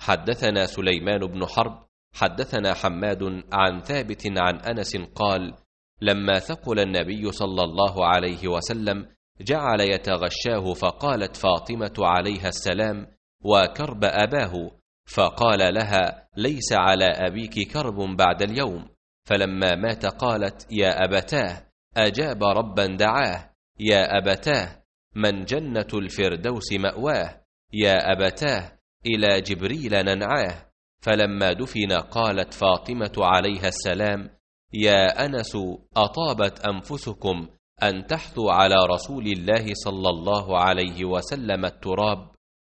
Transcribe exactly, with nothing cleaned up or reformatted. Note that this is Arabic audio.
حدثنا سليمان بن حرب حدثنا حماد عن ثابت عن أنس قال: لما ثقل النبي صلى الله عليه وسلم جعل يتغشاه، فقالت فاطمة عليها السلام: وكرب أباه، فقال لها: ليس على أبيك كرب بعد اليوم. فلما مات قالت: يا أبتاه، أجاب ربا دعاه، يا أبتاه، من جنة الفردوس مأواه، يا أبتاه، إلى جبريل ننعاه. فلما دفن قالت فاطمة عليها السلام: يا أنس، أطابت أنفسكم أن تحثوا على رسول الله صلى الله عليه وسلم التراب؟